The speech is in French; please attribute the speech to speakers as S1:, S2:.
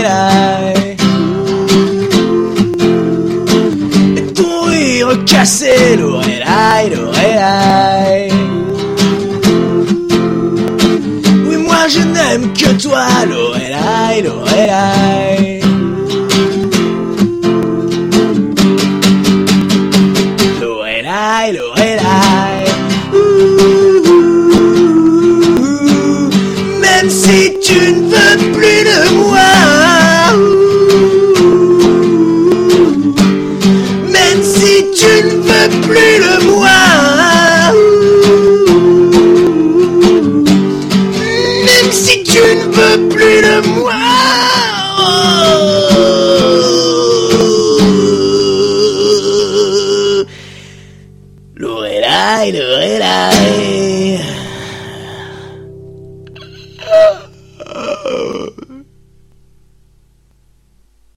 S1: Lorelai. Et ton rire cassé, Lorelai, Lorelai. Oui, moi je n'aime que toi, Lorelai, Lorelai. Lorelai, Lorelai. Même si tu ne veux plus de moi, même si tu ne veux plus de moi, même si tu ne veux plus de moi. Lorelai, Lorelai.